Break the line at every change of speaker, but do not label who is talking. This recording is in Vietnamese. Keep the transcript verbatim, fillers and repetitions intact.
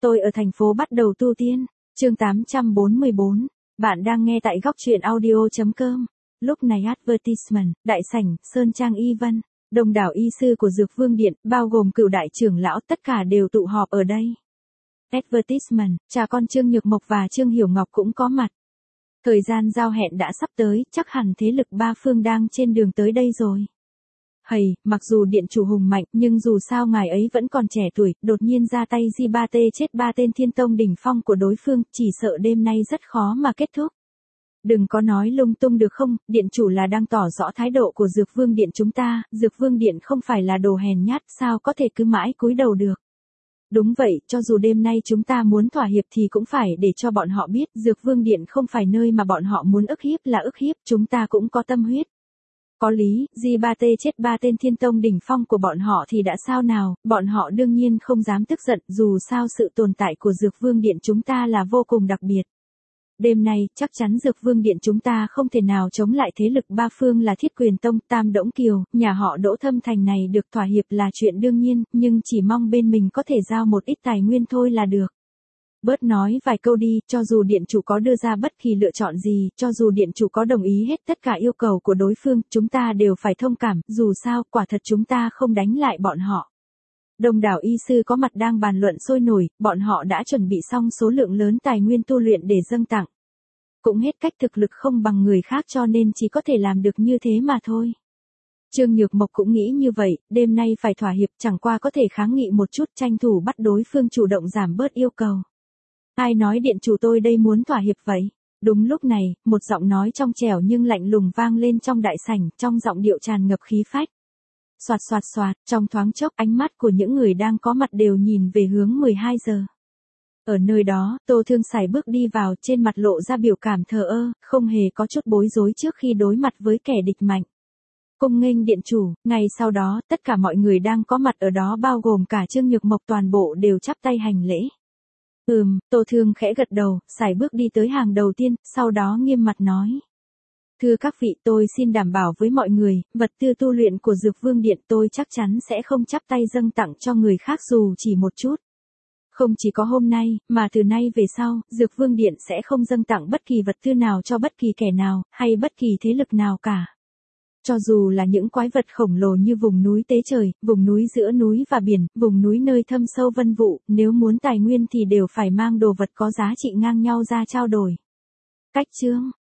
Tôi ở thành phố bắt đầu tu tiên. Chương tám trăm bốn mươi bốn. Bạn đang nghe tại góc truyện audio.com. Lúc này advertisement, đại sảnh, Sơn Trang Y Vân, đông đảo y sư của Dược Vương Điện, bao gồm cửu đại trưởng lão tất cả đều tụ họp ở đây. Advertisement, cha con Trương Nhược Mộc và Trương Hiểu Ngọc cũng có mặt. Thời gian giao hẹn đã sắp tới, chắc hẳn thế lực ba phương đang trên đường tới đây rồi. Hầy, mặc dù điện chủ hùng mạnh, nhưng dù sao ngài ấy vẫn còn trẻ tuổi, đột nhiên ra tay di ba tê chết ba tên thiên tông đỉnh phong của đối phương, chỉ sợ đêm nay rất khó mà kết thúc. Đừng có nói lung tung được không, điện chủ là đang tỏ rõ thái độ của Dược Vương Điện chúng ta, Dược Vương Điện không phải là đồ hèn nhát, sao có thể cứ mãi cúi đầu được. Đúng vậy, cho dù đêm nay chúng ta muốn thỏa hiệp thì cũng phải để cho bọn họ biết, Dược Vương Điện không phải nơi mà bọn họ muốn ức hiếp là ức hiếp, chúng ta cũng có tâm huyết. Có lý, di ba tê chết ba tên thiên tông đỉnh phong của bọn họ thì đã sao nào, bọn họ đương nhiên không dám tức giận, dù sao sự tồn tại của Dược Vương Điện chúng ta là vô cùng đặc biệt. Đêm nay, chắc chắn Dược Vương Điện chúng ta không thể nào chống lại thế lực ba phương là Thiết Quyền Tông, Tam Đỗng Kiều, nhà họ Đỗ Thâm Thành này được thỏa hiệp là chuyện đương nhiên, nhưng chỉ mong bên mình có thể giao một ít tài nguyên thôi là được. Bớt nói vài câu đi, cho dù điện chủ có đưa ra bất kỳ lựa chọn gì, cho dù điện chủ có đồng ý hết tất cả yêu cầu của đối phương, chúng ta đều phải thông cảm, dù sao, quả thật chúng ta không đánh lại bọn họ. Đông đảo y sư có mặt đang bàn luận sôi nổi, bọn họ đã chuẩn bị xong số lượng lớn tài nguyên tu luyện để dâng tặng. Cũng hết cách thực lực không bằng người khác cho nên chỉ có thể làm được như thế mà thôi. Trương Nhược Mộc cũng nghĩ như vậy, đêm nay phải thỏa hiệp chẳng qua có thể kháng nghị một chút tranh thủ bắt đối phương chủ động giảm bớt yêu cầu. Ai nói điện chủ tôi đây muốn thỏa hiệp vậy? Đúng lúc này, một giọng nói trong trẻo nhưng lạnh lùng vang lên trong đại sảnh, trong giọng điệu tràn ngập khí phách. Soạt soạt soạt, trong thoáng chốc ánh mắt của những người đang có mặt đều nhìn về hướng mười hai giờ. Ở nơi đó, Tô Thương Sải bước đi vào trên mặt lộ ra biểu cảm thờ ơ, không hề có chút bối rối trước khi đối mặt với kẻ địch mạnh. Cung nghênh điện chủ, ngay sau đó, tất cả mọi người đang có mặt ở đó bao gồm cả Trương Nhược Mộc toàn bộ đều chắp tay hành lễ. Ừm, Tô Thương khẽ gật đầu, sải bước đi tới hàng đầu tiên, sau đó nghiêm mặt nói. Thưa các vị, tôi xin đảm bảo với mọi người, vật tư tu luyện của Dược Vương Điện tôi chắc chắn sẽ không chắp tay dâng tặng cho người khác dù chỉ một chút. Không chỉ có hôm nay, mà từ nay về sau, Dược Vương Điện sẽ không dâng tặng bất kỳ vật tư nào cho bất kỳ kẻ nào, hay bất kỳ thế lực nào cả. Cho dù là những quái vật khổng lồ như vùng núi Tế Trời, vùng núi giữa núi và biển, vùng núi nơi thâm sâu vân vụ, nếu muốn tài nguyên thì đều phải mang đồ vật có giá trị ngang nhau ra trao đổi. Cách chương